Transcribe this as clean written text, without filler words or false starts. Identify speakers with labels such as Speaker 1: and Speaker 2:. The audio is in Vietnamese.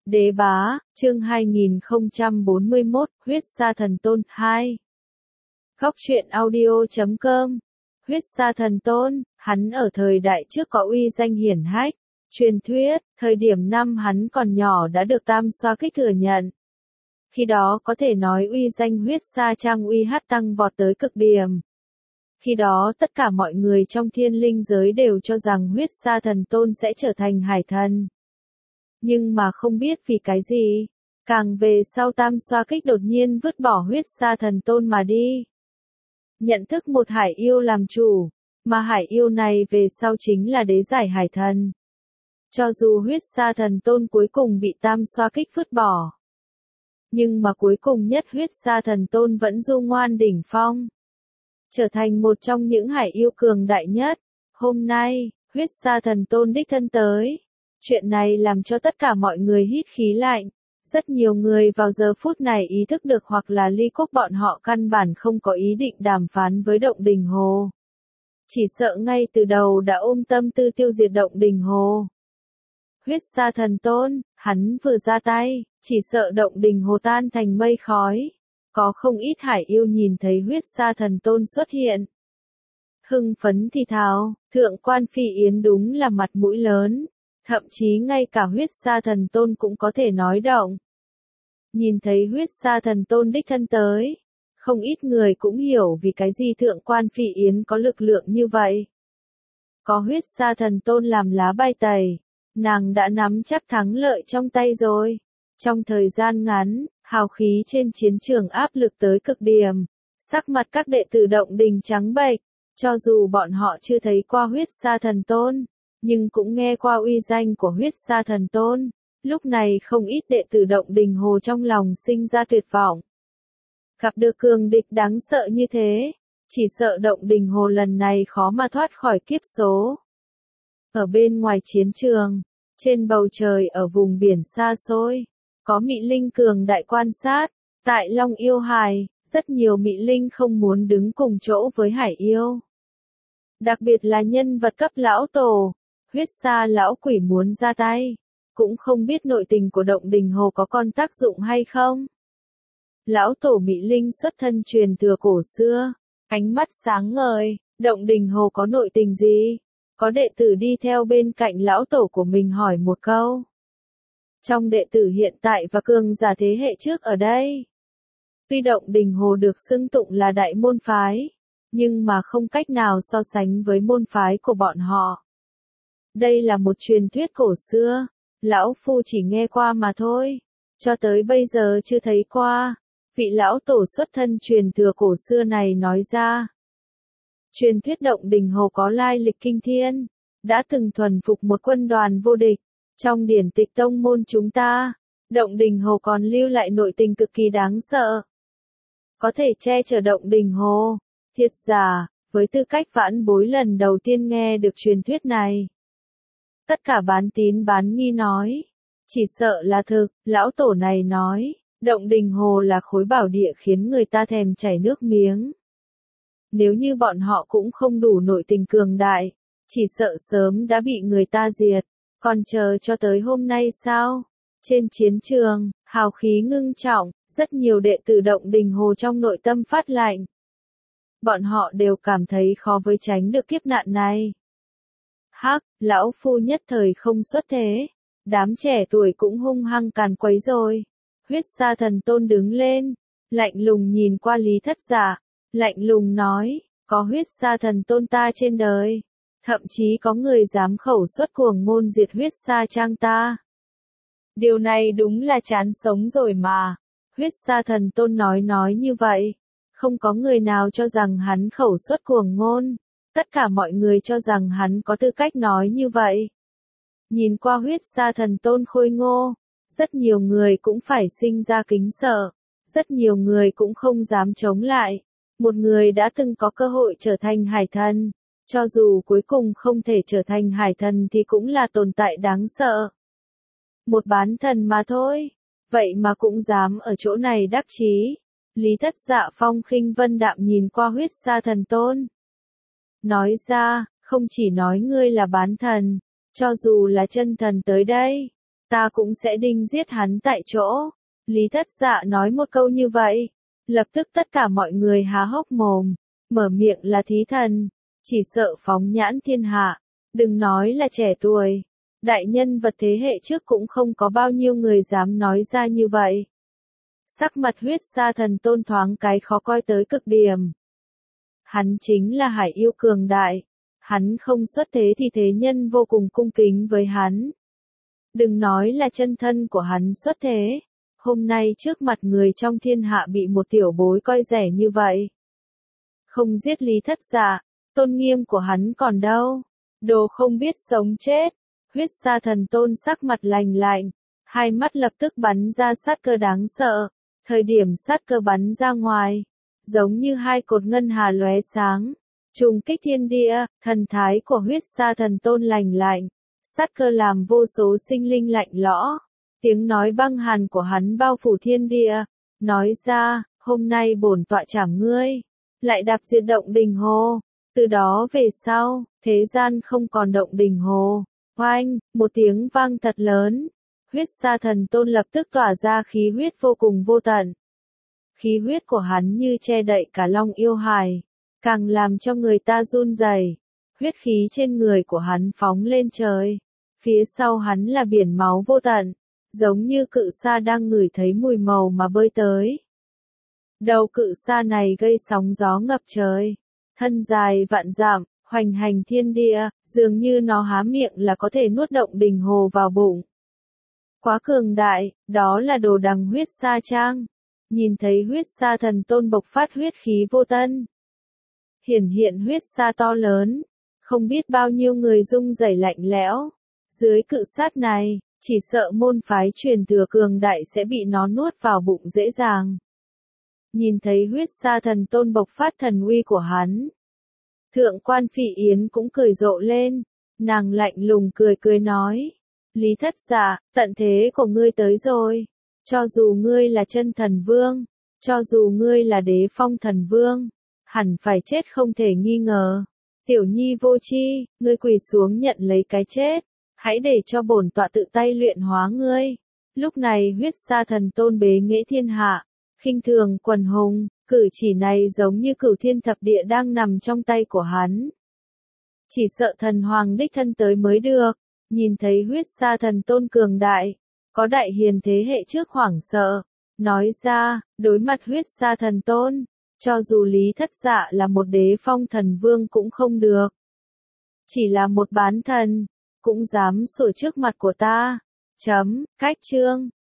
Speaker 1: Đế bá, chương 2041, huyết sa thần tôn 2. Góc truyện audio.com. Huyết sa thần tôn, hắn ở thời đại trước có uy danh hiển hách. Truyền thuyết, thời điểm năm hắn còn nhỏ đã được Tam Xoa Kích thừa nhận. Khi đó có thể nói uy danh huyết sa trang uy hát tăng vọt tới cực điểm. Khi đó tất cả mọi người trong thiên linh giới đều cho rằng huyết sa thần tôn sẽ trở thành hải thần. Nhưng mà không biết vì cái gì, càng về sau Tam Xoa Kích đột nhiên vứt bỏ huyết sa thần tôn mà đi. Nhận thức một hải yêu làm chủ, mà hải yêu này về sau chính là đế giải hải thần. Cho dù huyết sa thần tôn cuối cùng bị Tam Xoa Kích vứt bỏ, nhưng mà cuối cùng nhất huyết sa thần tôn vẫn du ngoan đỉnh phong, trở thành một trong những hải yêu cường đại nhất. Hôm nay, huyết sa thần tôn đích thân tới. Chuyện này làm cho tất cả mọi người hít khí lạnh. Rất nhiều người vào giờ phút này ý thức được hoặc là Ly Cốc bọn họ căn bản không có ý định đàm phán với Động Đình Hồ. Chỉ sợ ngay từ đầu đã ôm tâm tư tiêu diệt Động Đình Hồ. Huyết sa thần tôn, hắn vừa ra tay, chỉ sợ Động Đình Hồ tan thành mây khói. Có không ít hải yêu nhìn thấy huyết sa thần tôn xuất hiện. Hưng phấn thì thào, thượng quan Phi Yến đúng là mặt mũi lớn. Thậm chí ngay cả huyết sa thần tôn cũng có thể nói động. Nhìn thấy huyết sa thần tôn đích thân tới, không ít người cũng hiểu vì cái gì thượng quan Phi Yến có lực lượng như vậy. Có huyết sa thần tôn làm lá bài tẩy, nàng đã nắm chắc thắng lợi trong tay rồi. Trong thời gian ngắn, hào khí trên chiến trường áp lực tới cực điểm, sắc mặt các đệ tử Động Đình trắng bệch, cho dù bọn họ chưa thấy qua huyết sa thần tôn, nhưng cũng nghe qua uy danh của huyết sa thần tôn. Lúc này không ít đệ tử Động Đình Hồ trong lòng sinh ra tuyệt vọng. Gặp được cường địch đáng sợ như thế, chỉ sợ Động Đình Hồ lần này khó mà thoát khỏi kiếp số. Ở bên ngoài chiến trường, trên bầu trời ở vùng biển xa xôi, có mị linh cường đại quan sát. Tại Long Yêu Hải, rất nhiều mị linh không muốn đứng cùng chỗ với hải yêu. Đặc biệt là nhân vật cấp lão tổ, huyết sa lão quỷ muốn ra tay, cũng không biết nội tình của Động Đình Hồ có còn tác dụng hay không. Lão tổ mị linh xuất thân truyền thừa cổ xưa, ánh mắt sáng ngời, Động Đình Hồ có nội tình gì? Có đệ tử đi theo bên cạnh lão tổ của mình hỏi một câu. Trong đệ tử hiện tại và cường giả thế hệ trước ở đây, tuy Động Đình Hồ được xưng tụng là đại môn phái, nhưng mà không cách nào so sánh với môn phái của bọn họ. Đây là một truyền thuyết cổ xưa, lão phu chỉ nghe qua mà thôi, cho tới bây giờ chưa thấy qua. Vị lão tổ xuất thân truyền thừa cổ xưa này nói ra. Truyền thuyết Động Đình Hồ có lai lịch kinh thiên, đã từng thuần phục một quân đoàn vô địch. Trong điển tịch tông môn chúng ta, Động Đình Hồ còn lưu lại nội tình cực kỳ đáng sợ. Có thể che chở Động Đình Hồ. Thiệt giả, với tư cách vãn bối lần đầu tiên nghe được truyền thuyết này, tất cả bán tín bán nghi nói, chỉ sợ là thực. Lão tổ này nói, Động Đình Hồ là khối bảo địa khiến người ta thèm chảy nước miếng. Nếu như bọn họ cũng không đủ nội tình cường đại, chỉ sợ sớm đã bị người ta diệt. Còn chờ cho tới hôm nay sao? Trên chiến trường, hào khí ngưng trọng, rất nhiều đệ tử Động Đình Hồ trong nội tâm phát lạnh. Bọn họ đều cảm thấy khó với tránh được kiếp nạn này. Hắc, lão phu nhất thời không xuất thế. Đám trẻ tuổi cũng hung hăng càn quấy rồi. Huyết sa thần tôn đứng lên, lạnh lùng nhìn qua Lý Thất Giả, lạnh lùng nói, có huyết sa thần tôn ta trên đời. Thậm chí có người dám khẩu xuất cuồng ngôn diệt huyết sa trang ta. Điều này đúng là chán sống rồi mà. Huyết sa thần tôn nói như vậy. Không có người nào cho rằng hắn khẩu xuất cuồng ngôn. Tất cả mọi người cho rằng hắn có tư cách nói như vậy. Nhìn qua huyết sa thần tôn khôi ngô, rất nhiều người cũng phải sinh ra kính sợ. Rất nhiều người cũng không dám chống lại. Một người đã từng có cơ hội trở thành hải thần. Cho dù cuối cùng không thể trở thành hải thần thì cũng là tồn tại đáng sợ. Một bán thần mà thôi. Vậy mà cũng dám ở chỗ này đắc chí. Lý Thất Dạ phong khinh vân đạm nhìn qua huyết sa thần tôn. Nói ra, không chỉ nói ngươi là bán thần, cho dù là chân thần tới đây, ta cũng sẽ đinh giết hắn tại chỗ. Lý Thất Dạ nói một câu như vậy, lập tức tất cả mọi người há hốc mồm, mở miệng là thí thần, chỉ sợ phóng nhãn thiên hạ, đừng nói là trẻ tuổi, đại nhân vật thế hệ trước cũng không có bao nhiêu người dám nói ra như vậy. Sắc mặt Huyết Sa Thần Tôn thoáng cái khó coi tới cực điểm. Hắn chính là hải yêu cường đại, hắn không xuất thế thì thế nhân vô cùng cung kính với hắn. Đừng nói là chân thân của hắn xuất thế, hôm nay trước mặt người trong thiên hạ bị một tiểu bối coi rẻ như vậy. Không giết Lý Thất Dạ, tôn nghiêm của hắn còn đâu, đồ không biết sống chết. Huyết Sa Thần Tôn sắc mặt lạnh lạnh, hai mắt lập tức bắn ra sát cơ đáng sợ, thời điểm sát cơ bắn ra ngoài, giống như hai cột ngân hà lóe sáng, trùng kích thiên địa, thần thái của Huyết Sa Thần Tôn lạnh lạnh, sát cơ làm vô số sinh linh lạnh lõ, tiếng nói băng hàn của hắn bao phủ thiên địa, nói ra, hôm nay bổn tọa trảm ngươi, lại đạp diệt động đình hồ, từ đó về sau, thế gian không còn động đình hồ. Oanh, một tiếng vang thật lớn, Huyết Sa Thần Tôn lập tức tỏa ra khí huyết vô cùng vô tận. Khí huyết của hắn như che đậy cả Long Yêu Hải, càng làm cho người ta run rẩy. Huyết khí trên người của hắn phóng lên trời, phía sau hắn là biển máu vô tận, giống như cự sa đang ngửi thấy mùi màu mà bơi tới. Đầu cự sa này gây sóng gió ngập trời, thân dài vạn dặm, hoành hành thiên địa, dường như nó há miệng là có thể nuốt động đình hồ vào bụng. Quá cường đại, đó là đồ đằng Huyết Sa Trang. Nhìn thấy Huyết Sa Thần Tôn bộc phát huyết khí vô tân, hiển hiện huyết sa to lớn, không biết bao nhiêu người rung rẩy lạnh lẽo. Dưới cự sát này, chỉ sợ môn phái truyền thừa cường đại sẽ bị nó nuốt vào bụng dễ dàng. Nhìn thấy Huyết Sa Thần Tôn bộc phát thần uy của hắn, Thượng quan Phỉ Yến cũng cười rộ lên, nàng lạnh lùng cười cười nói, Lý Thất Dạ, tận thế của ngươi tới rồi, cho dù ngươi là chân thần vương, cho dù ngươi là đế phong thần vương, hẳn phải chết không thể nghi ngờ. Tiểu nhi vô tri, ngươi quỳ xuống nhận lấy cái chết, hãy để cho bổn tọa tự tay luyện hóa ngươi. Lúc này Huyết Sa Thần Tôn bế nghệ thiên hạ, khinh thường quần hùng, cử chỉ này giống như cửu thiên thập địa đang nằm trong tay của hắn. Chỉ sợ thần hoàng đích thân tới mới được. Nhìn thấy Huyết Sa Thần Tôn cường đại, có đại hiền thế hệ trước hoảng sợ, nói ra, đối mặt Huyết Sa Thần Tôn, cho dù Lý Thất Dạ là một đế phong thần vương cũng không được. Chỉ là một bán thần, cũng dám sủa trước mặt của ta. Cách chương.